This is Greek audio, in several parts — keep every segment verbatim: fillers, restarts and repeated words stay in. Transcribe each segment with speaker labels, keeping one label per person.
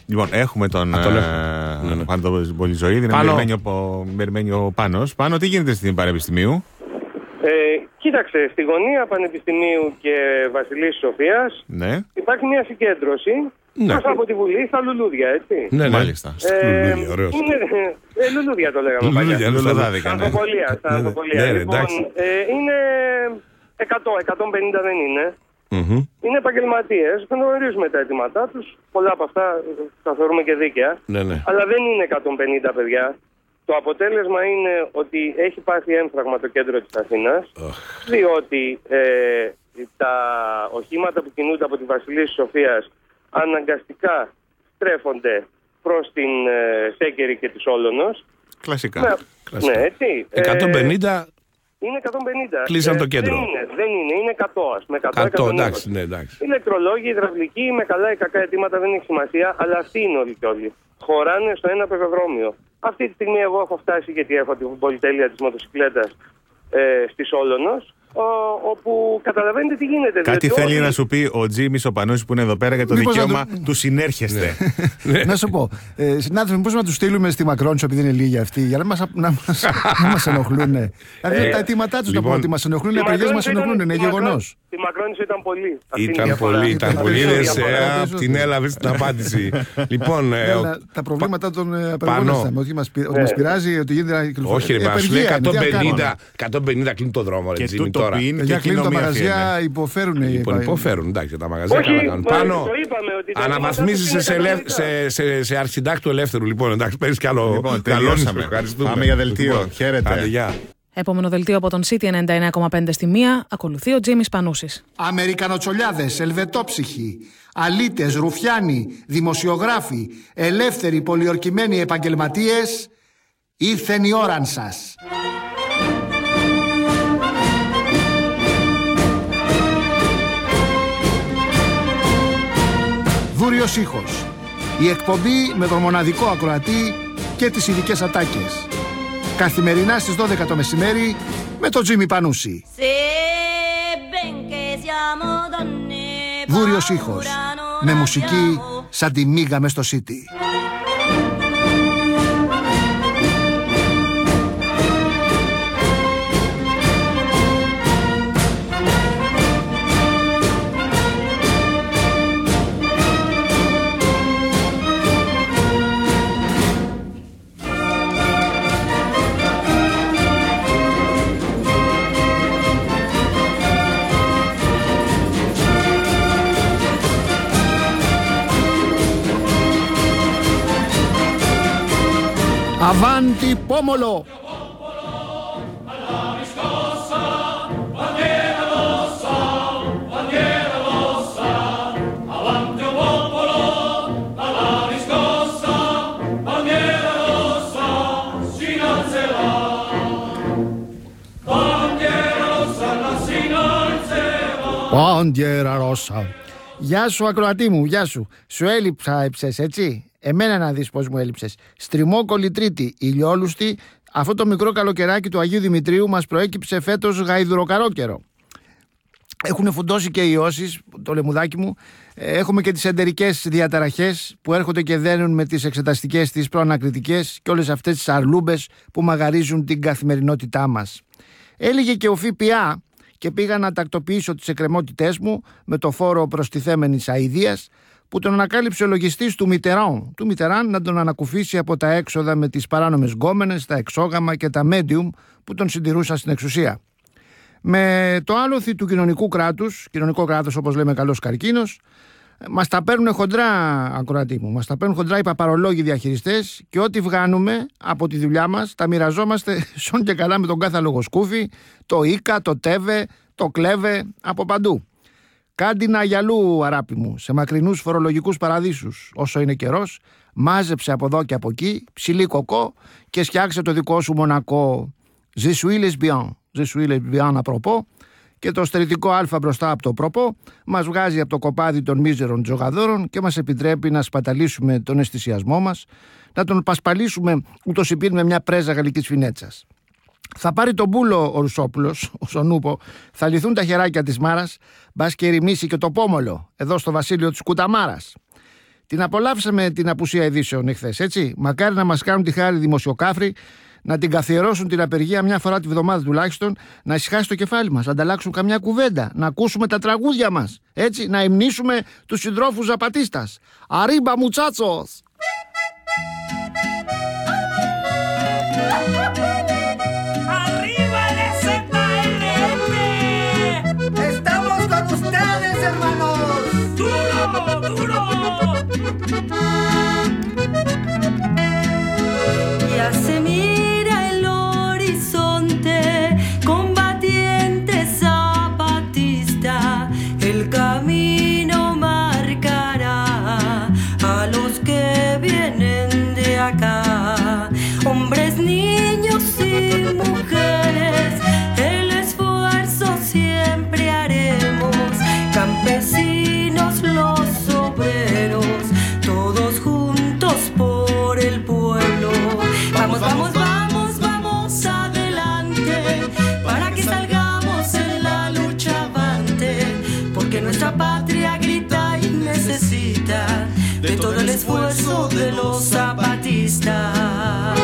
Speaker 1: Λοιπόν, έχουμε τον Πάνο Πολυζωήδη, είναι περιμένει ο Πάνος. Πάνω, τι γίνεται στην Πανεπιστημίου?
Speaker 2: Ε, κοίταξε, στη γωνία Πανεπιστημίου και Βασιλής Σοφίας
Speaker 1: ναι.
Speaker 2: υπάρχει μια συγκέντρωση ναι. προς από τη Βουλή στα λουλούδια, έτσι.
Speaker 1: Ναι, ναι. Μάλιστα.
Speaker 2: Ε, λουλούδια, ωραίος. Είναι, ε, λουλούδια το λέγαμε παλιά.
Speaker 1: Λουλουδάδικα, ναι.
Speaker 2: Στα Αυγοπολία.
Speaker 1: Ναι, ναι,
Speaker 2: λοιπόν, ε, είναι εκατό, εκατόν πενήντα δεν είναι. Mm-hmm. Είναι επαγγελματίες, γνωρίζουμε τα αιτήματά τους. Πολλά από αυτά τα θεωρούμε και δίκαια.
Speaker 1: Ναι, ναι.
Speaker 2: Αλλά δεν είναι εκατόν πενήντα παιδιά. Το αποτέλεσμα είναι ότι έχει πάθει έμφραγμα το κέντρο της Αθήνας, oh. διότι ε, τα οχήματα που κινούνται από τη Βασιλής Σοφίας αναγκαστικά στρέφονται προς την ε, Σέκερη και τη Όλωνος.
Speaker 1: Κλασικά.
Speaker 2: Ναι,
Speaker 1: Κλασικά.
Speaker 2: Ναι, έτσι.
Speaker 3: εκατόν πενήντα
Speaker 2: Είναι εκατόν πενήντα.
Speaker 3: Κλείσαν
Speaker 2: ε,
Speaker 3: το κέντρο.
Speaker 2: Δεν είναι, δεν είναι, είναι εκατό, ας πούμε. εκατό,
Speaker 3: εκατό, εντάξει, ναι, εντάξει.
Speaker 2: Ηλεκτρολόγοι, υδραυλικοί, με καλά ή κακά αιτήματα δεν έχει σημασία, αλλά αυτοί είναι όλοι και όλοι. Χωράνε στο ένα πεζοδρόμιο. Αυτή τη στιγμή εγώ έχω φτάσει, γιατί έχω την πολυτέλεια της μοτοσυκλέτας ε, στη Όλωνος, όπου καταλαβαίνετε τι γίνεται.
Speaker 1: Κάτι θέλει όλοι... να σου πει ο Τζίμις ο Πανούσης που είναι εδώ πέρα για το μήπως δικαίωμα του... του συνέρχεστε.
Speaker 4: Ναι. Να σου πω, ε, συνάδελφοι, πώς να τους στείλουμε στη Μακρόνισο επειδή είναι λίγοι αυτοί, για να μας, να μας, να μας ενοχλούν. Δηλαδή τα αιτήματά τους, λοιπόν, να πω ότι μας ενοχλούν, οι απεργίες μας ενοχλούν, είναι γεγονός.
Speaker 2: Τη Μακρόνισο ήταν πολύ.
Speaker 3: Ήταν πολύ, ήταν πολύ. Την έλαβε την απάντηση. Λοιπόν,
Speaker 4: τα προβλήματα των απεργών, ότι μας πειράζει, ότι γίνεται να κυκλοφορεί.
Speaker 3: Όχι, ρε, μας λέει εκατόν πενήντα κλείνει το δρόμο.
Speaker 4: Για κλείνουν τα μαγαζιά, υποφέρουν.
Speaker 3: Λοιπόν, υποφέρουν, εντάξει, τα μαγαζιά καλά κάνουν. Πάνω, αναβαθμίζεις σε αρχισυντάκτου ελεύθερου. Λοιπόν, εντάξει, παίρνεις κι άλλο.
Speaker 1: Πάμε για δελτίο. Χαίρετε.
Speaker 5: Επόμενο δελτίο από τον City ενενήντα εννέα κόμμα πέντε στη μία, ακολουθεί ο Τζίμις Πανούσης.
Speaker 6: Αμερικανοτσολιάδες, ελβετόψυχοι, αλήτες, ρουφιάνοι, δημοσιογράφοι, ελεύθεροι πολιορκημένοι επαγγελματίες, ήρθεν η ώρα σας. Βούριος ήχος. Η εκπομπή με τον μοναδικό ακροατή και τις ειδικές ατάκες. Καθημερινά στις δώδεκα το μεσημέρι με τον Τζίμι Πανούση. Βούριος ήχος. Με μουσική σαν τη μίγα μες στο City. Avanti pomolo! Bandiera rossa. Γεια σου ακροατή μου, γεια σου. Σου έλειψα έψες, έτσι. Εμένα να δεις πώς μου έλειψες. Στριμόκολλη Τρίτη, ηλιόλουστη, αυτό το μικρό καλοκαιράκι του Αγίου Δημητρίου μας προέκυψε φέτος γαϊδουροκαρόκαιρο. Έχουν φουντώσει και οι ιώσεις, το λαιμουδάκι μου. Έχουμε και τις εντερικές διαταραχές που έρχονται και δένουν με τις εξεταστικές, τις προανακριτικές και όλες αυτές τις αρλούμπες που μαγαρίζουν την καθημερινότητά μας. Έλεγε και ο ΦΠΑ και πήγα να τακτοποιήσω τις εκκρεμότητές μου με το φόρο προστιθέμενης αηδίας που τον ανακάλυψε ο λογιστής του Μιτεράν, του Μιτεράν να τον ανακουφίσει από τα έξοδα με τις παράνομες γκόμενες, τα εξόγαμα και τα medium που τον συντηρούσαν στην εξουσία. Με το άλοθη του κοινωνικού κράτους, κοινωνικό κράτος όπως λέμε καλός καρκίνος, μας τα παίρνουν χοντρά, ακροατή μου, μας τα παίρνουν χοντρά οι παπαρολόγοι διαχειριστές και ό,τι βγάνουμε από τη δουλειά μας τα μοιραζόμαστε σον και καλά με τον κάθε λογοσκούφι, το Ίκα, το Τέβε, το Κλέβε, από παντού. Κάντινα γυαλού, αράπη μου, σε μακρινούς φορολογικούς παραδείσους. Όσο είναι καιρός, μάζεψε από εδώ και από εκεί, ψηλή κοκό και φτιάξε το δικό σου Μονακό. Je suis lesbien, je suis lesbien απροπό. Και το στερητικό α μπροστά από το προπό μας βγάζει από το κοπάδι των μίζερων τζογαδόρων και μας επιτρέπει να σπαταλήσουμε τον αισθησιασμό μας, να τον πασπαλίσουμε ούτως υπήν με μια πρέζα γαλλικής φινέτσας. Θα πάρει τον μπούλο ο Ρουσόπουλος, ο Σονούπο, θα λυθούν τα χεράκια της Μάρας, μπας και ερημίσει και το πόμολο, εδώ στο βασίλειο της Κουταμάρας. Την απολαύσαμε την απουσία ειδήσεων εχθές, έτσι. Μακάρι να μας κάνουν τη χάρη δημοσιοκάφροι, να την καθιερώσουν την απεργία μια φορά τη βδομάδα τουλάχιστον, να ησυχάσει το κεφάλι μας, να ανταλλάξουν καμιά κουβέντα, να ακούσουμε τα τραγούδια μας, έτσι, να υμνήσουμε τους συντρόφους Ζαπατίστας. Αρίμπα μουτσάτσος!
Speaker 7: Ya se mira el horizonte, combatiente zapatista, el camino marcará a los que vienen de acá, hombres, niños y mujeres, el esfuerzo siempre haremos, campesinos, los obreros, todos juntos por el pueblo. Vamos, vamos, vamos, vamos adelante, para que salgamos en la lucha avante, porque nuestra patria grita y necesita de todo el esfuerzo de los zapatistas.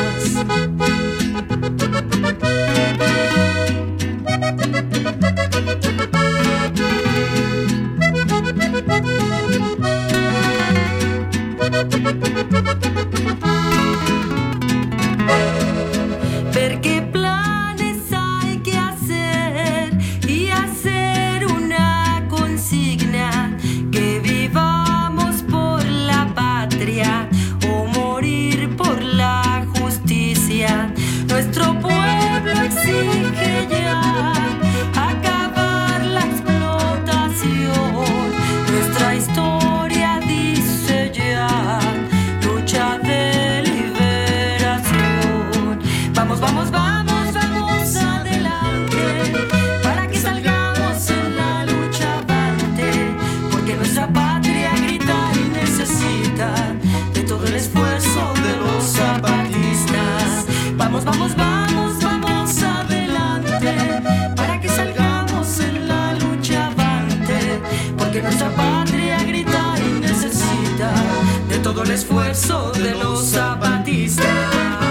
Speaker 7: Ver qué planes hay que hacer y hacer una consigna, que vivamos por la patria o morir por la justicia. Nuestro pueblo exige ya acabar la explotación. Nuestra historia dice ya lucha de liberación. Vamos, vamos, vamos, vamos adelante, para que salgamos en la lucha avante, porque nuestra patria grita y necesita de todo el esfuerzo de los zapatistas. Vamos, vamos, vamos, vamos adelante, para que salgamos en la lucha avante, porque nuestra patria grita y necesita de todo el esfuerzo de los zapatistas.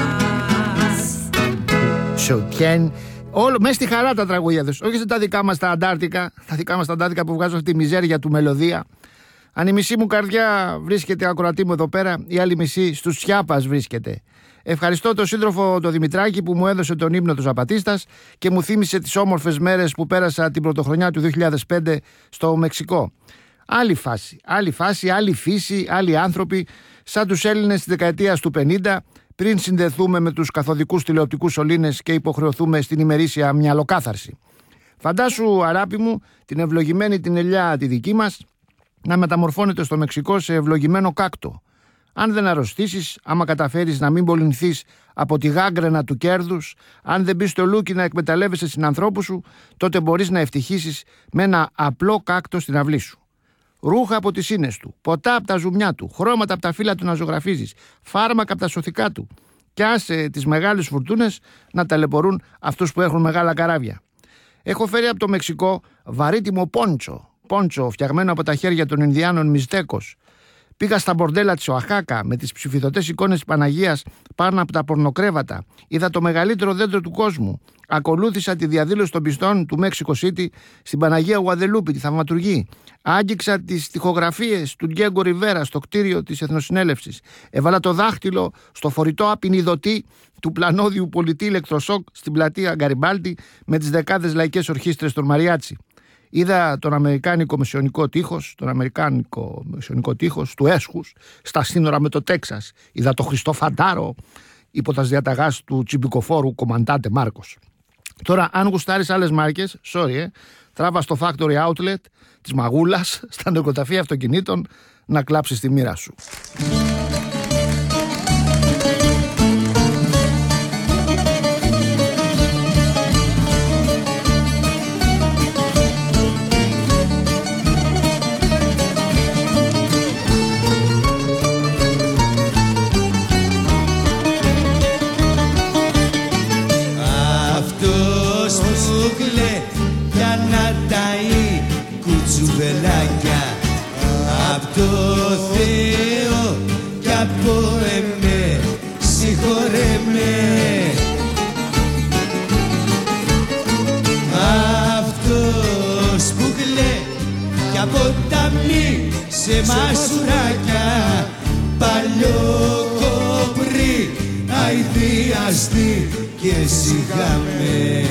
Speaker 6: Σοκέν. Όλο μέσα στη χαρά τα τραγούδια τους. Όχι σε τα δικά μας τα Αντάρτικα, τα δικά μας τα Αντάρτικα που βγάζουν αυτή τη μιζέρια του μελωδία. Αν η μισή μου καρδιά βρίσκεται ακροατή μου εδώ πέρα, η άλλη μισή στους Σιάπας βρίσκεται. Ευχαριστώ τον σύντροφο τον Δημητράκη που μου έδωσε τον ύμνο του Ζαπατίστας και μου θύμισε τις όμορφες μέρες που πέρασα την πρωτοχρονιά του δύο χιλιάδες πέντε στο Μεξικό. Άλλη φάση, άλλη φάση, άλλη φύση, άλλοι άνθρωποι, σαν τους Έλληνες της δεκαετίας του πενήντα, πριν συνδεθούμε με τους καθοδικούς τηλεοπτικούς σωλήνες και υποχρεωθούμε στην ημερήσια μυαλοκάθαρση. Φαντάσου, αράπη μου, την ευλογημένη την ελιά τη δική μας να μεταμορφώνεται στο Μεξικό σε ευλογημένο κάκτο. Αν δεν αρρωστήσεις, άμα καταφέρεις να μην πολυνθείς από τη γάγκρενα του κέρδους, αν δεν μπεις στο λούκι να εκμεταλλεύεσαι συνανθρώπους σου, τότε μπορείς να ευτυχήσεις με ένα απλό κάκτο στην αυλή σου. Ρούχα από τις ίνες του, ποτά από τα ζουμιά του, χρώματα από τα φύλλα του να ζωγραφίζεις, φάρμακα από τα σωθικά του. Κι άσε τις μεγάλες φουρτούνες να ταλαιπωρούν αυτούς που έχουν μεγάλα καράβια. Έχω φέρει από το Μεξικό βαρύτιμο πόντσο, πόντσο φτιαγμένο από τα χέρια των Ινδιάνων Μιζτέκος. Πήγα στα μπορντέλα της Οαχάκα με τις ψηφιδωτές εικόνες της Παναγίας πάνω από τα πορνοκρέβατα. Είδα το μεγαλύτερο δέντρο του κόσμου. Ακολούθησα τη διαδήλωση των πιστών του Μέξικο Σίτι στην Παναγία Γουαδελούπη, τη θαυματουργή. Άγγιξα τις τοιχογραφίες του Ντιέγκο Ριβέρα στο κτίριο της Εθνοσυνέλευσης. Έβαλα το δάχτυλο στο φορητό απεινιδωτή του πλανόδιου πολιτή ηλεκτροσόκ στην πλατεία Γκαριμπάλτη με τις δεκάδες λαϊκές ορχήστρες των Μαριάτσι. Είδα τον Αμερικάνικο μεσαιωνικό τείχος, τον Αμερικάνικο μεσαιωνικό τείχος του Έσχους στα σύνορα με το Τέξας. Είδα το Χριστό Φαντάρο υπό τα διαταγάς του τσιμπικοφόρου Κομαντάντε Μάρκος. Τώρα, αν γουστάρεις άλλες μάρκες, sorry, ε, τράβα στο Factory Outlet της Μαγούλας, στα νοικοταφεία αυτοκινήτων, να κλάψεις τη μοίρα σου.
Speaker 8: Κουτσουβελάκια απ' το Θεό από εμέ, συγχωρέ με. Αυτός που κλαίει κι αποταμνεί σε μασουράκια, παλιό κοπρί, αηδιαστή και σιγάμε.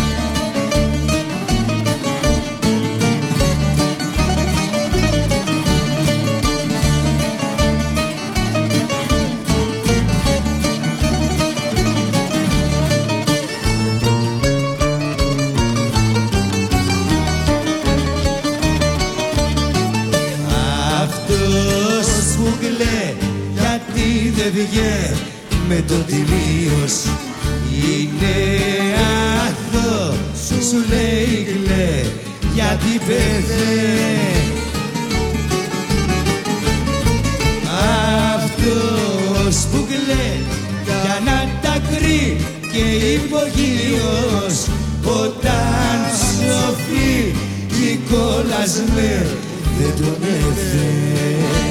Speaker 8: Γιατί δεν βγαίνει με το τελείως, είναι αθώο, σου λέει κλαί γιατί πεθαίνει. Αυτός που κλαίει για να τα κρύει και υπογείως, όταν σοφεί η κόλασμε δεν τον έφερε.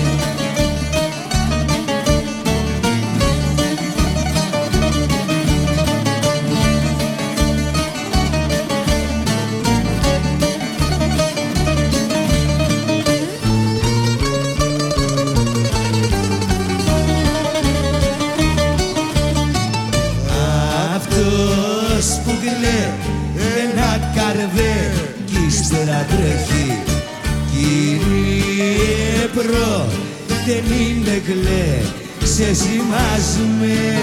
Speaker 8: Ένα καρβέ κι ύστερα τρέχει. Κύριε προ, δεν είναι κλαί, σε ζυμάζουμε.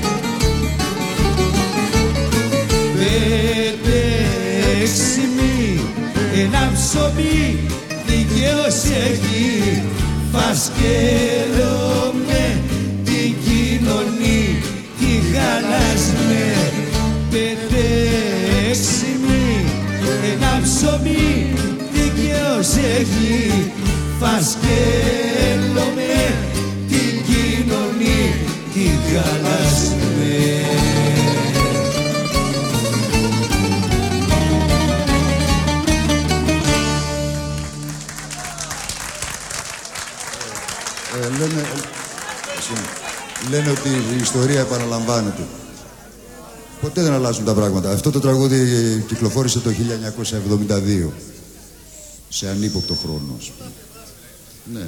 Speaker 8: Πέντε έξιμη, ένα ψωμί δικαίως έχει. Φασκέρο με την κοινωνή τη χαλάσμε. Πέντε έξιμη, ένα ψωμί δικαίως έχει. Φασκέλω με την κοινωνή τη χαλάσμε.
Speaker 9: Ε, λένε, λένε ότι η ιστορία επαναλαμβάνεται. Ποτέ δεν αλλάζουν τα πράγματα. Αυτό το τραγούδι κυκλοφόρησε το χίλια εννιακόσια εβδομήντα δύο. Σε ανύποπτο χρόνο, ας πούμε. Ναι.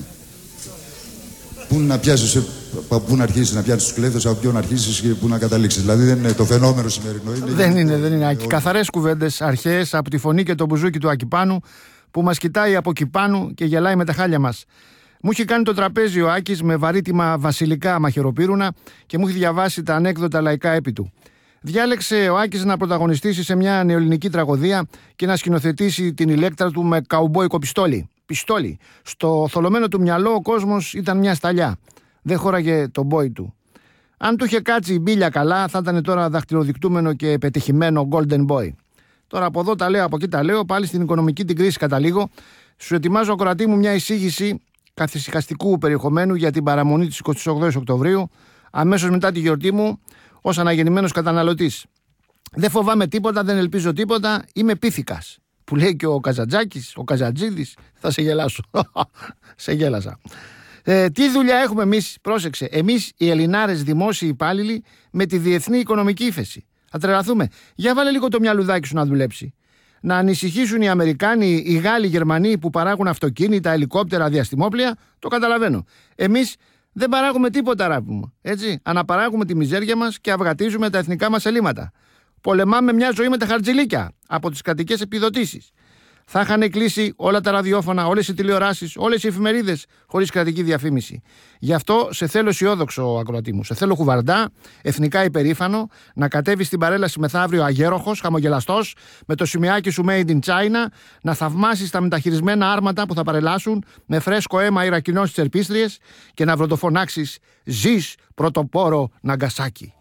Speaker 9: Πού να πιάσεις, πού να αρχίσεις να πιάσεις τους κλέφτες, από ποιον να αρχίσεις και πού να καταλήξεις. Δηλαδή δεν είναι το φαινόμενο σημερινό. Είναι
Speaker 6: δεν είναι, δεν είναι. Καθαρές κουβέντες, αρχαίες, από τη φωνή και το μπουζούκι του Ακιπάνου, που μας κοιτάει από Κιπάνου και γελάει με τα χάλια μας. Μου είχε κάνει το τραπέζι ο Άκης με βαρύτιμα βασιλικά μαχαιροπύρουνα και μου είχε διαβάσει τα ανέκδοτα λαϊκά έπι του. Διάλεξε ο Άκης να πρωταγωνιστήσει σε μια νεοελληνική τραγωδία και να σκηνοθετήσει την ηλέκτρα του με καουμπόικο πιστόλι. Πιστόλι. Στο θολωμένο του μυαλό ο κόσμος ήταν μια σταλιά. Δεν χώραγε τον μπόι του. Αν του είχε κάτσει η μπίλια καλά, θα ήταν τώρα δαχτυλοδεικτούμενο και πετυχημένο Golden Boy. Τώρα από εδώ τα λέω, από εκεί τα λέω, πάλι στην οικονομική την κρίση καταλήγω. Σου ετοιμάζω, ακροατή μου, μια εισήγηση καθησυχαστικού περιεχομένου για την παραμονή της εικοστής ογδόης Οκτωβρίου, αμέσως μετά τη γιορτή μου, ως αναγεννημένος καταναλωτής. Δεν φοβάμαι τίποτα, δεν ελπίζω τίποτα, είμαι πίθηκας. Που λέει και ο Καζατζάκης, ο Καζατζίδης, θα σε γελάσω. Σε γέλασα. Ε, τι δουλειά έχουμε εμείς, πρόσεξε, εμείς οι Ελληνάρες δημόσιοι υπάλληλοι με τη διεθνή οικονομική ύφεση. Θα τρελαθούμε. Για βάλε λίγο το μυαλουδάκι σου να δουλέψει. Να ανησυχήσουν οι Αμερικάνοι, οι Γάλλοι, οι Γερμανοί που παράγουν αυτοκίνητα, ελικόπτερα, διαστημόπλια, το καταλαβαίνω. Εμείς δεν παράγουμε τίποτα, αγάπη μου. Έτσι, αναπαράγουμε τη μιζέρια μας και αυγατίζουμε τα εθνικά μας ελλείμματα. Πολεμάμε μια ζωή με τα χαρτζηλίκια από τις κρατικές επιδοτήσεις. Θα είχαν κλείσει όλα τα ραδιόφωνα, όλες οι τηλεοράσεις, όλες οι εφημερίδες χωρίς κρατική διαφήμιση. Γι' αυτό σε θέλω αισιόδοξο, ακροατή μου. Σε θέλω κουβαρντά, εθνικά υπερήφανο, να κατέβει στην παρέλαση μεθαύριο αγέροχος, χαμογελαστός, με το σημειάκι σου Made in China, να θαυμάσεις τα μεταχειρισμένα άρματα που θα παρελάσουν με φρέσκο αίμα Ιρακινών στις ερπίστριες και να βροντοφωνάξεις «Ζεις πρωτοπόρο Ναγκασάκι».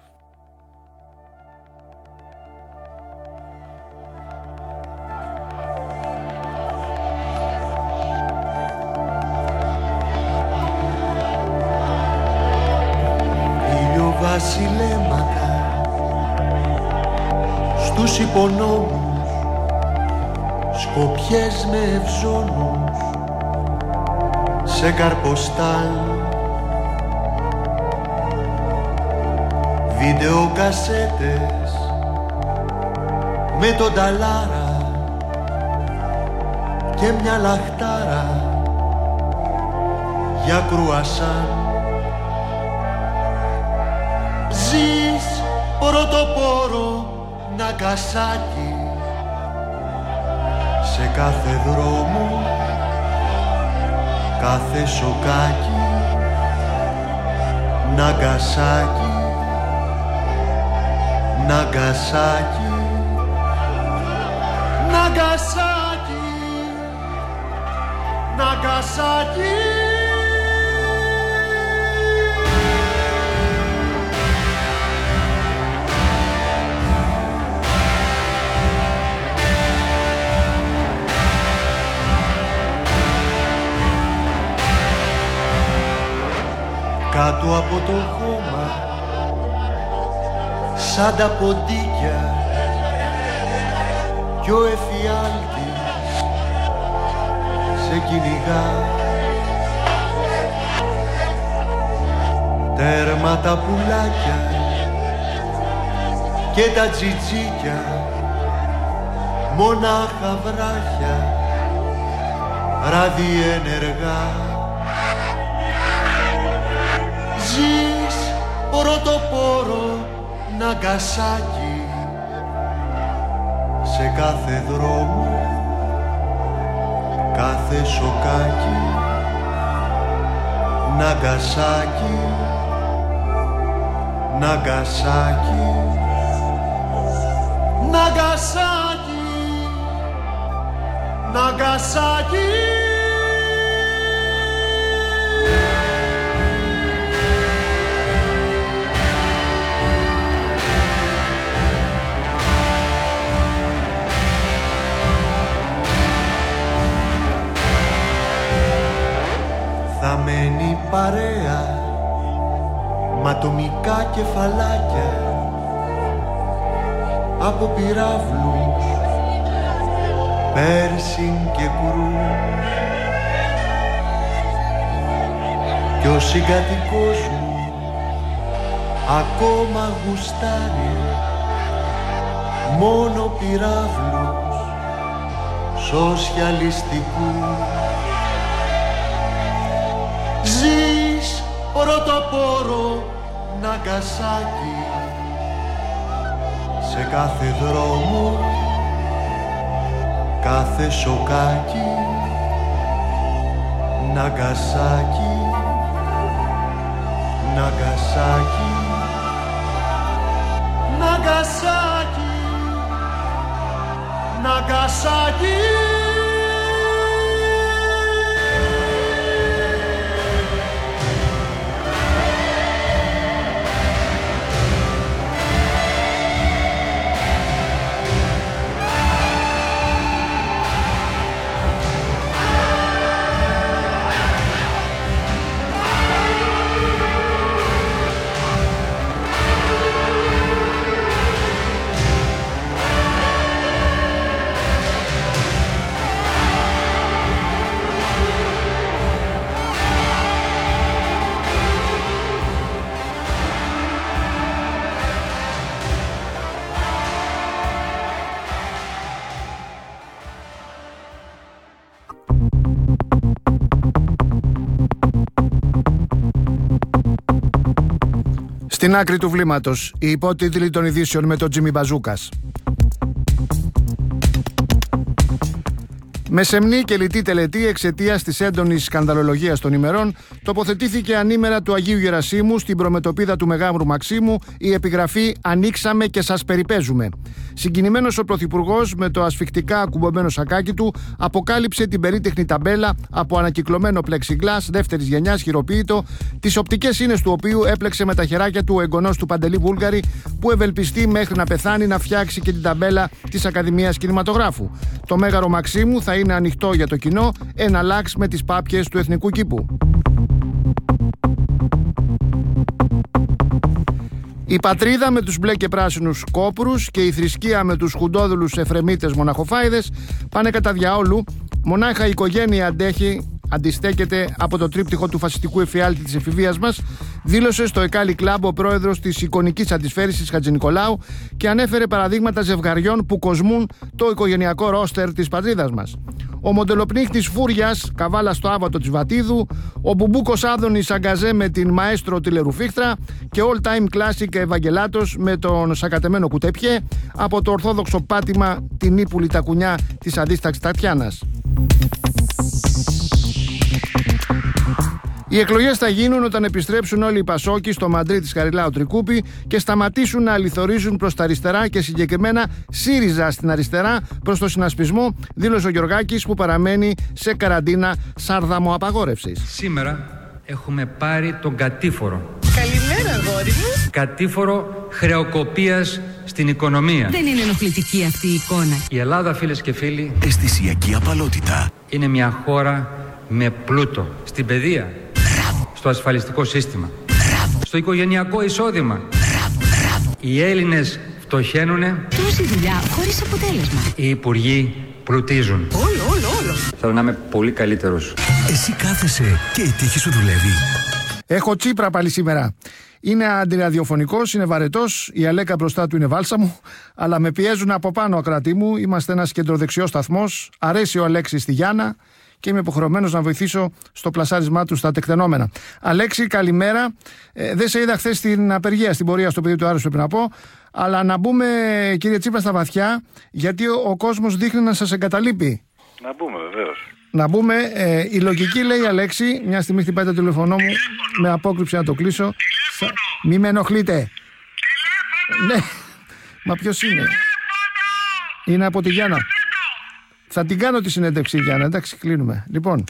Speaker 10: Βασιλέματα στους υπονόμους, σκοπιές με ευζώνους, σε καρποστάλ βίντεο κασέτες με τον ταλάρα και μια λαχτάρα για κρουασάν. Ζεις πρωτοπόρο Ναγκασάκι, σε κάθε δρόμο, κάθε σοκάκι. Ναγκασάκι, Ναγκασάκι, Ναγκασάκι, Ναγκασάκι. Κάτω από το χώμα, σαν τα ποντίκια, κι ο εφιάλτης σε κυνηγά. Τέρμα τα πουλάκια και τα τζιτζίκια, μονάχα βράχια, ραδιενεργά. Ζεις πρωτοπόρο Ναγκασάκι, σε κάθε δρόμο, κάθε σοκάκι. Ναγκασάκι, Ναγκασάκι, Ναγκασάκι, Ναγκασάκι. Θα μένει παρέα μ' ατομικά κεφαλάκια από πυράβλους, Πέρσιν και Κρούς. Κι ο συγκατοικός μου ακόμα γουστάρει μόνο πυράβλους σοσιαλιστικούς. Ζεις πρωτοπόρο Ναγκασάκι, σε κάθε δρόμο, κάθε σοκάκι. Ναγκασάκι, Ναγκασάκι, Ναγκασάκι, Ναγκασάκι.
Speaker 6: Στην άκρη του βλήματος, οι υπότιτλοι των ειδήσεων με τον Τζίμι Μπαζούκας. Με σεμνή και λιτή τελετή εξαιτίας της έντονης σκανδαλολογίας των ημερών, τοποθετήθηκε ανήμερα του Αγίου Γερασίμου στην προμετωπίδα του Μεγάμρου Μαξίμου η επιγραφή «Ανοίξαμε και σας περιπέζουμε». Συγκινημένος ο Πρωθυπουργός, με το ασφικτικά ακουμπωμένο σακάκι του, αποκάλυψε την περίτεχνη ταμπέλα από ανακυκλωμένο πλεξιγκλάς δεύτερης γενιάς χειροποίητο, τις οπτικές ίνες του οποίου έπλεξε με τα χεράκια του ο εγγονός του Παντελή Βούλγαρη, που ευελπιστεί μέχρι να πεθάνει να φτιάξει και την ταμπέλα της Ακαδημίας Κινηματογράφου. Το Μέγαρο Μαξίμου θα είναι ανοιχτό για το κοινό, ένα λάξ με τις πάπιες του Εθνικού Κήπου. Η πατρίδα με τους μπλε και πράσινους κόπρους και η θρησκεία με τους χουντόδουλους εφρεμίτες μοναχοφάιδες πάνε κατά διαόλου. Μονάχα η οικογένεια αντέχει, αντιστέκεται από το τρίπτυχο του φασιστικού εφιάλτη της εφηβείας μας, δήλωσε στο Εκάλι Κλαμπ ο πρόεδρος της εικονικής αντισφαίρησης Χατζηνικολάου και ανέφερε παραδείγματα ζευγαριών που κοσμούν το οικογενειακό ρόστερ της πατρίδας μας. Ο μοντελοπνίχτης Φούριας, καβάλα στο άβατο της Βατίδου, ο Μπουμπούκος Άδωνης αγκαζέ με την Μαέστρο Τηλερουφίχτρα και all time classic Ευαγγελάτος με τον σακατεμένο Κουτέπιε από το ορθόδοξο πάτημα την ύπουλη τακουνιά της αδίσταξης Τατιάνας. Οι εκλογές θα γίνουν όταν επιστρέψουν όλοι οι Πασόκοι στο Μαντρί της Χαριλάου Τρικούπη και σταματήσουν να αληθορίζουν προς τα αριστερά και συγκεκριμένα ΣΥΡΙΖΑ στην αριστερά προς το συνασπισμό, δήλωσε ο Γεωργάκης που παραμένει σε καραντίνα σάρδαμο απαγόρευσης.
Speaker 11: Σήμερα έχουμε πάρει τον κατήφορο.
Speaker 12: Καλημέρα, αγόρι μου.
Speaker 11: Κατήφορο χρεοκοπίας στην οικονομία.
Speaker 12: Δεν είναι ενοχλητική αυτή η εικόνα.
Speaker 11: Η Ελλάδα, φίλες και φίλοι,
Speaker 13: αισθησιακή απαλότητα.
Speaker 11: Είναι μια χώρα με πλούτο στην παιδεία. Στο ασφαλιστικό σύστημα. Μπράβο. Στο οικογενειακό εισόδημα.
Speaker 13: Μπράβο, μπράβο.
Speaker 11: Οι Έλληνες φτωχαίνουνε.
Speaker 12: Τόση δουλειά χωρίς αποτέλεσμα.
Speaker 11: Οι υπουργοί πλουτίζουν.
Speaker 12: Όλο, όλο, όλο.
Speaker 11: Θέλω να είμαι πολύ καλύτερος.
Speaker 13: Εσύ κάθεσαι και η τύχη σου δουλεύει.
Speaker 6: Έχω Τσίπρα πάλι σήμερα. Είναι αντιραδιοφωνικός, είναι βαρετός, η Αλέκα μπροστά του είναι βάλσαμο, αλλά με πιέζουν από πάνω ακρατή μου. Είμαστε ένας κεντροδεξιός σταθμός. Αρέσει ο Αλέξης στη Γιάννα και είμαι υποχρεωμένος να βοηθήσω στο πλασάρισμά του στα τεκτενόμενα. Αλέξη, καλημέρα. Ε, δεν σε είδα χθες στην απεργία, στην πορεία στο παιδί του Άρους, πρέπει να πω. Αλλά να μπούμε, κύριε Τσίπρα, στα βαθιά, γιατί ο, ο κόσμος δείχνει να σας εγκαταλείπει.
Speaker 14: Να μπούμε, βεβαίως.
Speaker 6: Να μπούμε. Ε, η λογική λέει, Αλέξη, μια στιγμή χτυπάει το τηλεφωνό μου, με απόκρυψη να το κλείσω. Σα... Μη με ενοχλείτε. Ναι, μα ποιος είναι? Είναι από τη Γιάννα. Θα την κάνω τη συνέντευξη, Γιάννα, εντάξει, κλείνουμε. Λοιπόν,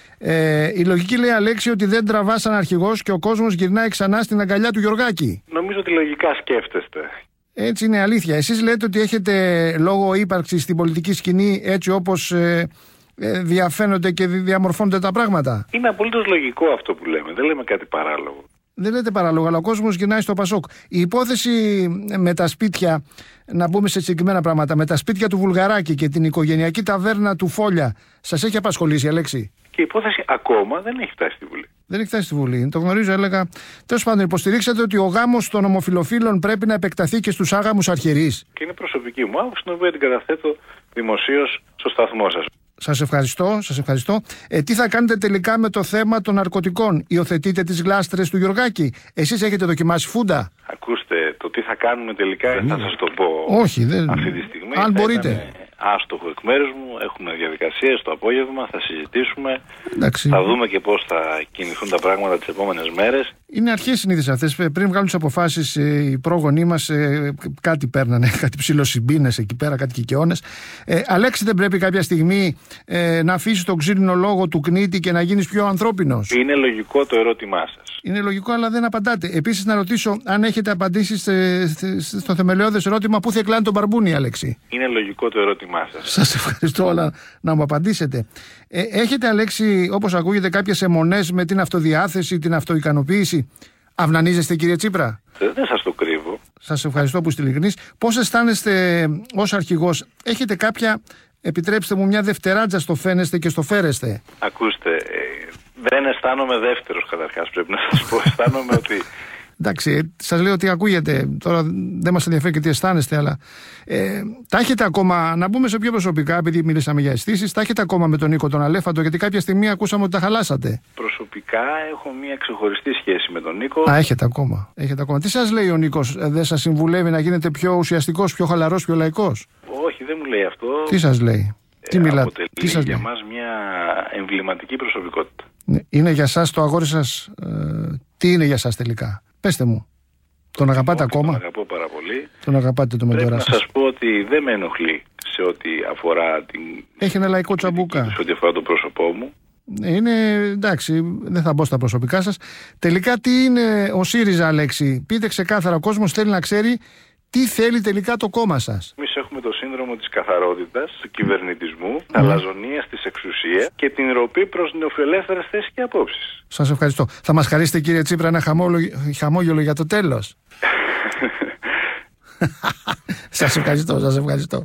Speaker 6: ε, η λογική λέει, Αλέξη, ότι δεν τραβά σαν αρχηγός και ο κόσμος γυρνάει ξανά στην αγκαλιά του Γεωργάκη.
Speaker 14: Νομίζω ότι λογικά σκέφτεστε.
Speaker 6: Έτσι είναι αλήθεια. Εσείς λέτε ότι έχετε λόγο ύπαρξη στην πολιτική σκηνή έτσι όπως ε, ε, διαφαίνονται και διαμορφώνονται τα πράγματα.
Speaker 14: Είναι απολύτως λογικό αυτό που λέμε. Δεν λέμε κάτι παράλογο.
Speaker 6: Δεν λέτε παράλογο, αλλά ο κόσμος γυρνάει στο Πασόκ. Η υπόθεση με τα σπίτια, να μπούμε σε συγκεκριμένα πράγματα, με τα σπίτια του Βουλγαράκη και την οικογενειακή ταβέρνα του Φόλια, σας έχει απασχολήσει, Αλέξη?
Speaker 14: Και η υπόθεση ακόμα δεν έχει φτάσει στη Βουλή.
Speaker 6: Δεν έχει φτάσει στη Βουλή. Το γνωρίζω, έλεγα. Τέλος πάντων, υποστηρίξατε ότι ο γάμος των ομοφυλοφίλων πρέπει να επεκταθεί και στους άγαμους αρχιερείς.
Speaker 14: Και είναι προσωπική μου άποψη, την οποία την καταθέτω δημοσίως στο σταθμό σας.
Speaker 6: Σας ευχαριστώ, σας ευχαριστώ. Ε, τι θα κάνετε τελικά με το θέμα των ναρκωτικών? Υιοθετείτε τις γλάστρες του Γεωργάκη? Εσείς έχετε δοκιμάσει φούντα?
Speaker 14: Ακούστε, το τι θα κάνουμε τελικά θα σας το πω.
Speaker 6: Όχι, δεν...
Speaker 14: αυτή τη στιγμή.
Speaker 6: Αν μπορείτε.
Speaker 14: Ήταν άστοχο εκ μέρους μου. Έχουμε διαδικασίες το απόγευμα, θα συζητήσουμε.
Speaker 6: Εντάξει.
Speaker 14: Θα δούμε και πώς θα κινηθούν τα πράγματα τις επόμενες μέρες.
Speaker 6: Είναι αρχές συνήθεις αυτές. Πριν βγάλουν τις αποφάσεις ε, οι πρόγονοί μας, ε, κάτι παίρνανε, κάτι ψιλοσυμπίνες εκεί πέρα, κάτι κικαιώνες. Ε, Αλέξη, δεν πρέπει κάποια στιγμή ε, να αφήσεις τον ξύλινο λόγο του κνήτη και να γίνεις πιο ανθρώπινος?
Speaker 14: Είναι λογικό το ερώτημά σας.
Speaker 6: Είναι λογικό, αλλά δεν απαντάτε. Επίσης, να ρωτήσω αν έχετε απαντήσει στο θεμελιώδες ερώτημα πού θα εκλάνει τον μπαρμπούνι, Αλέξη.
Speaker 14: Είναι λογικό το ερώτημά σας.
Speaker 6: Σας ευχαριστώ, αλλά να μου απαντήσετε. Ε, έχετε, Αλέξη, όπως ακούγεται, κάποιες αιμονές με την αυτοδιάθεση, την αυτοικανοποίηση? Αυνανίζεστε, κύριε Τσίπρα?
Speaker 14: Ε, δεν σας το κρύβω.
Speaker 6: Σας ευχαριστώ που είστε ειλικρινείς. Πώς αισθάνεστε ως αρχηγός? Έχετε κάποια, επιτρέψτε μου, μια δευτεράτζα στο φαίνεστε και στο φέρεστε?
Speaker 14: Ακούστε, ε, δεν αισθάνομαι δεύτερος καταρχάς, πρέπει να σας πω. Αισθάνομαι ότι...
Speaker 6: Εντάξει, σας λέω ότι ακούγεται. Τώρα δεν μας ενδιαφέρει και τι αισθάνεστε, αλλά ε, τα έχετε ακόμα, να μπούμε σε πιο προσωπικά, επειδή μιλήσαμε για αισθήσεις, τα έχετε ακόμα με τον Νίκο τον Αλέφαντο, γιατί κάποια στιγμή ακούσαμε ότι τα χαλάσατε.
Speaker 14: Προσωπικά έχω μια ξεχωριστή σχέση με τον Νίκο.
Speaker 6: Α, έχετε ακόμα. Έχετε ακόμα. Τι σας λέει ο Νίκος? Δεν σας συμβουλεύει να γίνετε πιο ουσιαστικός, πιο χαλαρός, πιο λαϊκός?
Speaker 14: Όχι, δεν μου λέει αυτό.
Speaker 6: Τι σας λέει?
Speaker 14: Ε,
Speaker 6: τι μιλάτε?
Speaker 14: αποτελεί
Speaker 6: τι σας
Speaker 14: για
Speaker 6: λέει?
Speaker 14: μας μια εμβληματική προσωπικότητα.
Speaker 6: Είναι για σας το αγόρι σας, ε, τι είναι για σας τελικά? Πέστε μου. Τον αγαπάτε ακόμα?
Speaker 14: Τον αγαπώ πάρα πολύ.
Speaker 6: Τον αγαπάτε το μεντορά σας?
Speaker 14: Πρέπει να σας πω ότι δεν με ενοχλεί σε ό,τι αφορά την...
Speaker 6: Έχει ένα λαϊκό τσαμπούκα.
Speaker 14: Σε ό,τι αφορά το πρόσωπό μου.
Speaker 6: Είναι, εντάξει, δεν θα μπω στα προσωπικά σας. Τελικά τι είναι ο ΣΥΡΙΖΑ, Αλέξη? Πείτε ξεκάθαρα, ο κόσμος θέλει να ξέρει τι θέλει τελικά το κόμμα σας.
Speaker 14: Εμείς έχουμε το σύνδρομο της καθαρότητας, του κυβερνητισμού, mm. αλαζονίας της εξουσίας και την ροπή προς νεοφιλελεύθερες θέσεις και απόψεις.
Speaker 6: Σας ευχαριστώ. Θα μας χαρίσετε, κύριε Τσίπρα, ένα χαμόγελο για το τέλος? Σας ευχαριστώ, σας ευχαριστώ.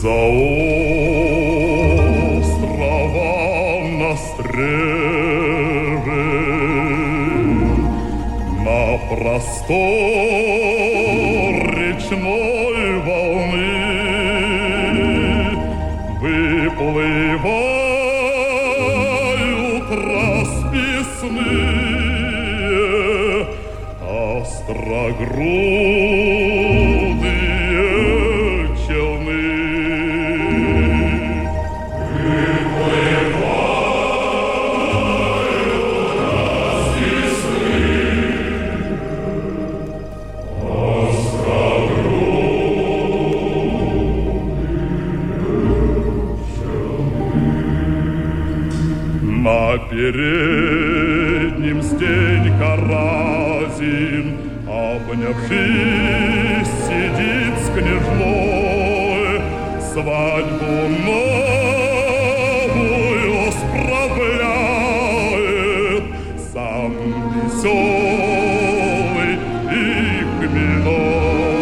Speaker 15: за островом настреве на простор речной волны выплывают расписные острогрудые челны. На переднем Стенька Разин, обнявшись, сидит с княжной, свадьбу новую справляет, сам веселый и хмельной.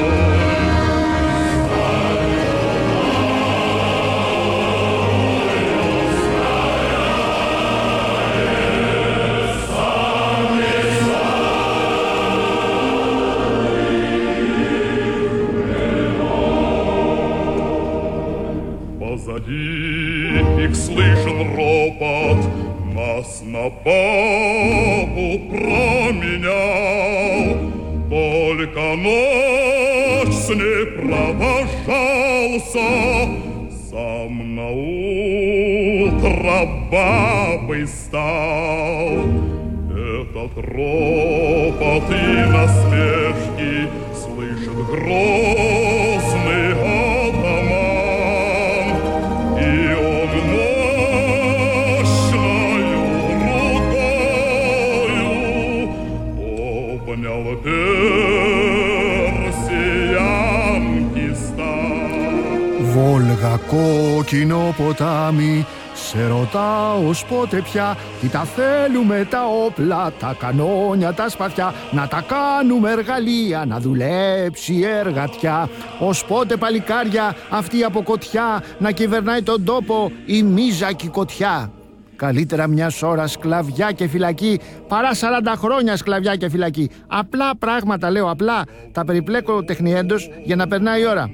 Speaker 15: Позади их слышен ропот, нас на бабу променял. Только ночь с ней провожался, сам на утро бабой стал. Этот ропот и насмешки слышит грозный атаман, и он мощною рукою обнял персиянки стан.
Speaker 6: Βόλγα κόκκινο ποτάμι, σε ρωτάω πότε πια, τι τα θέλουμε τα όπλα, τα κανόνια, τα σπαθιά, να τα κάνουμε εργαλεία, να δουλέψει η εργατιά. Ως πότε παλικάρια αυτή από κοτιά, να κυβερνάει τον τόπο η μίζακη κοτιά. Καλύτερα μια ώρα σκλαβιά και φυλακή παρά σαράντα χρόνια σκλαβιά και φυλακή. Απλά πράγματα λέω, απλά τα περιπλέκω τεχνιέντος για να περνάει η ώρα.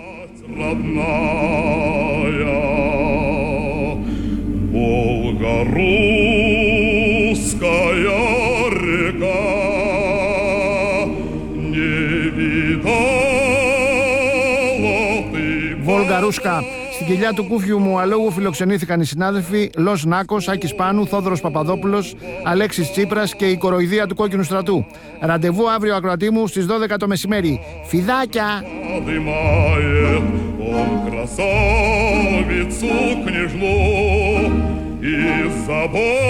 Speaker 15: Волго-русская река не видала ты.
Speaker 6: Βόλγα-ρούσκα. Στην κοιλιά του κούφιου μου αλόγου φιλοξενήθηκαν οι συνάδελφοι Λος Νάκος, Άκης Πάνου, Θόδωρος Παπαδόπουλος, Αλέξης Τσίπρας και η κοροϊδία του Κόκκινου Στρατού. Ραντεβού αύριο, ακροατή μου, στις δώδεκα το μεσημέρι. Φιδάκια!
Speaker 15: Он красавицу княжну и забор.